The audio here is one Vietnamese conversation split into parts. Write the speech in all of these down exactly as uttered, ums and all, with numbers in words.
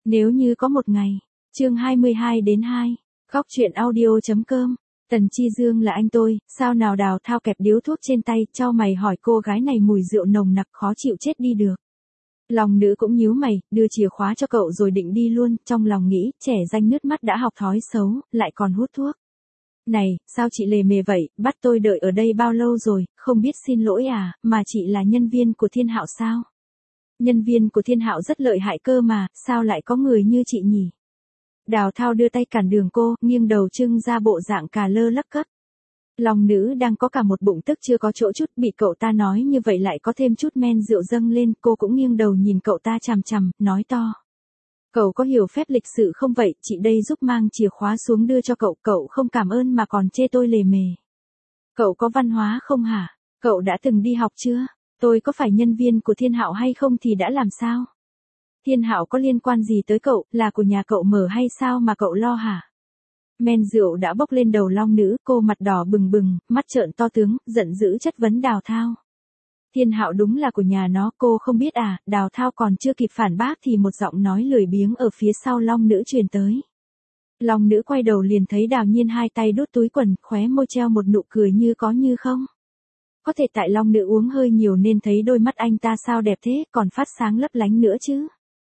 Nếu như có một ngày, chương hai mươi hai đến hai, góc truyện audio.com, Tần Chi Dương là anh tôi, sao nào Đào Thao kẹp điếu thuốc trên tay, chau mày hỏi cô gái này mùi rượu nồng nặc khó chịu chết đi được. Lòng nữ cũng nhíu mày, đưa chìa khóa cho cậu rồi định đi luôn, trong lòng nghĩ, trẻ danh nước mắt đã học thói xấu, lại còn hút thuốc. Này, sao chị lề mề vậy, bắt tôi đợi ở đây bao lâu rồi, không biết xin lỗi à, mà chị là nhân viên của Thiên Hạo sao? Nhân viên của Thiên Hạo rất lợi hại cơ mà, sao lại có người như chị nhỉ? Đào Thao đưa tay cản đường cô, nghiêng đầu trưng ra bộ dạng cà lơ lắc cấp. Lòng nữ đang có cả một bụng tức chưa có chỗ chút, bị cậu ta nói như vậy lại có thêm chút men rượu dâng lên, cô cũng nghiêng đầu nhìn cậu ta chằm chằm, nói to. Cậu có hiểu phép lịch sự không vậy, chị đây giúp mang chìa khóa xuống đưa cho cậu, cậu không cảm ơn mà còn chê tôi lề mề. Cậu có văn hóa không hả? Cậu đã từng đi học chưa? Tôi có phải nhân viên của Thiên Hạo hay không thì đã làm sao? Thiên Hạo có liên quan gì tới cậu, là của nhà cậu mở hay sao mà cậu lo hả? Men rượu đã bốc lên đầu long nữ, cô mặt đỏ bừng bừng, mắt trợn to tướng, giận dữ chất vấn Đào Thao. Thiên Hạo đúng là của nhà nó, cô không biết à? Đào Thao còn chưa kịp phản bác thì một giọng nói lười biếng ở phía sau long nữ truyền tới. Long nữ quay đầu liền thấy Đào Nhiên hai tay đút túi quần, khóe môi treo một nụ cười như có như không. Có thể tại long nữ uống hơi nhiều nên thấy đôi mắt anh ta sao đẹp thế, còn phát sáng lấp lánh nữa chứ.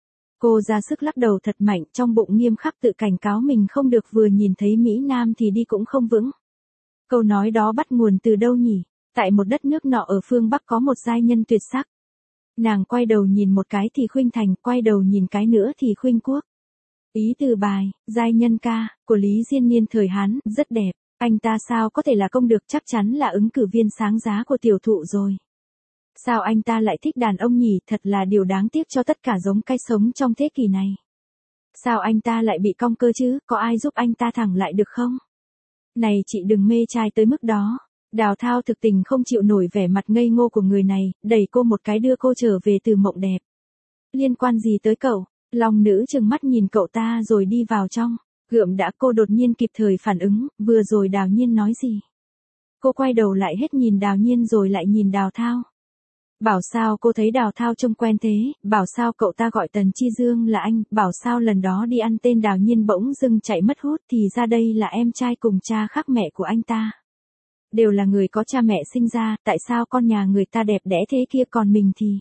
Cô ra sức lắc đầu thật mạnh, trong bụng nghiêm khắc tự cảnh cáo mình không được vừa nhìn thấy Mỹ Nam thì đi cũng không vững. Câu nói đó bắt nguồn từ đâu nhỉ? Tại một đất nước nọ ở phương Bắc có một giai nhân tuyệt sắc. Nàng quay đầu nhìn một cái thì khuynh thành, quay đầu nhìn cái nữa thì khuynh quốc. Ý từ bài, giai nhân ca, của Lý Diên Niên thời Hán, rất đẹp. Anh ta sao có thể là công được, chắc chắn là ứng cử viên sáng giá của tiểu thụ rồi. Sao anh ta lại thích đàn ông nhỉ, thật là điều đáng tiếc cho tất cả giống cái sống trong thế kỷ này. Sao anh ta lại bị cong cơ chứ, có ai giúp anh ta thẳng lại được không? Này chị đừng mê trai tới mức đó. Đào Thao thực tình không chịu nổi vẻ mặt ngây ngô của người này, đẩy cô một cái đưa cô trở về từ mộng đẹp. Liên quan gì tới cậu? Long nữ trừng mắt nhìn cậu ta rồi đi vào trong. Gượm đã, cô đột nhiên kịp thời phản ứng, vừa rồi Đào Nhiên nói gì? Cô quay đầu lại hết nhìn Đào Nhiên rồi lại nhìn Đào Thao. Bảo sao cô thấy Đào Thao trông quen thế, bảo sao cậu ta gọi Tần Chi Dương là anh, bảo sao lần đó đi ăn tên Đào Nhiên bỗng dưng chạy mất hút thì ra đây là em trai cùng cha khác mẹ của anh ta. Đều là người có cha mẹ sinh ra, tại sao con nhà người ta đẹp đẽ thế kia còn mình thì...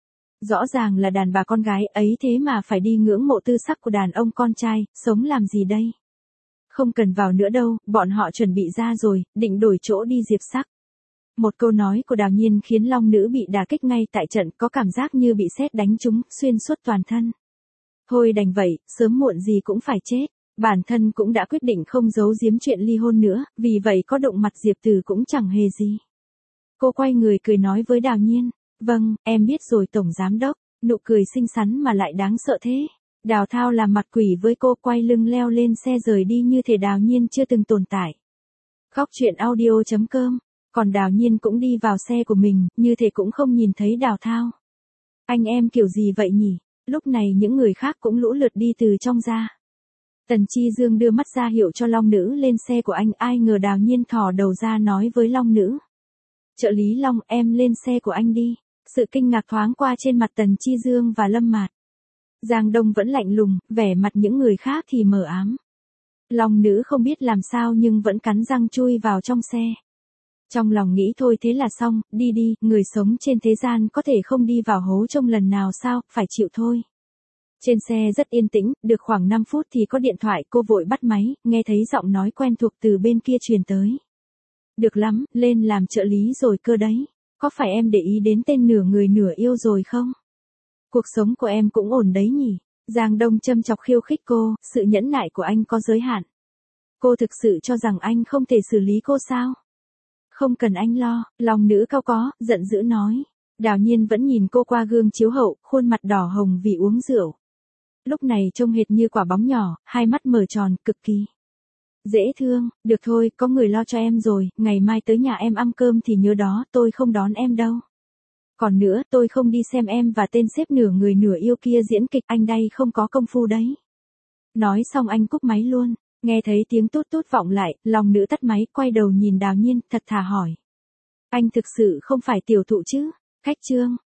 Rõ ràng là đàn bà con gái ấy thế mà phải đi ngưỡng mộ tư sắc của đàn ông con trai, sống làm gì đây? Không cần vào nữa đâu, bọn họ chuẩn bị ra rồi, định đổi chỗ đi diệp sắc. Một câu nói của Đào Nhiên khiến long nữ bị đả kích ngay tại trận, có cảm giác như bị sét đánh trúng, xuyên suốt toàn thân. Thôi đành vậy, sớm muộn gì cũng phải chết. Bản thân cũng đã quyết định không giấu giếm chuyện ly hôn nữa, vì vậy có đụng mặt Diệp Từ cũng chẳng hề gì. Cô quay người cười nói với Đào Nhiên, vâng, em biết rồi tổng giám đốc, nụ cười xinh xắn mà lại đáng sợ thế. Đào Thao làm mặt quỷ với cô, quay lưng leo lên xe rời đi như thể Đào Nhiên chưa từng tồn tại. Góc truyện audio.com, còn Đào Nhiên cũng đi vào xe của mình, như thể cũng không nhìn thấy Đào Thao. Anh em kiểu gì vậy nhỉ? Lúc này những người khác cũng lũ lượt đi từ trong ra. Tần Chi Dương đưa mắt ra hiệu cho long nữ lên xe của anh, ai ngờ Đào Nhiên thò đầu ra nói với long nữ. Trợ lý Long, em lên xe của anh đi. Sự kinh ngạc thoáng qua trên mặt Tần Chi Dương và Lâm Mạt. Giang Đông vẫn lạnh lùng, vẻ mặt những người khác thì mờ ám. Long nữ không biết làm sao nhưng vẫn cắn răng chui vào trong xe. Trong lòng nghĩ thôi thế là xong, đi đi, người sống trên thế gian có thể không đi vào hố trông lần nào sao, phải chịu thôi. Trên xe rất yên tĩnh, được khoảng năm phút thì có điện thoại, cô vội bắt máy, nghe thấy giọng nói quen thuộc từ bên kia truyền tới. Được lắm, lên làm trợ lý rồi cơ đấy. Có phải em để ý đến tên nửa người nửa yêu rồi không? Cuộc sống của em cũng ổn đấy nhỉ? Giang Đông châm chọc khiêu khích cô, sự nhẫn nại của anh có giới hạn. Cô thực sự cho rằng anh không thể xử lý cô sao? Không cần anh lo, lòng nữ cao có, giận dữ nói. Đào Nhiên vẫn nhìn cô qua gương chiếu hậu, khuôn mặt đỏ hồng vì uống rượu. Lúc này trông hệt như quả bóng nhỏ, hai mắt mở tròn, cực kỳ dễ thương. Được thôi, có người lo cho em rồi, ngày mai tới nhà em ăn cơm thì nhớ đó, tôi không đón em đâu. Còn nữa, tôi không đi xem em và tên sếp nửa người nửa yêu kia diễn kịch, anh đây không có công phu đấy. Nói xong anh cúp máy luôn, nghe thấy tiếng tút tút vọng lại, lòng nữ tắt máy, quay đầu nhìn Đào Nhiên, thật thà hỏi. Anh thực sự không phải tiểu thụ chứ? Khách trương,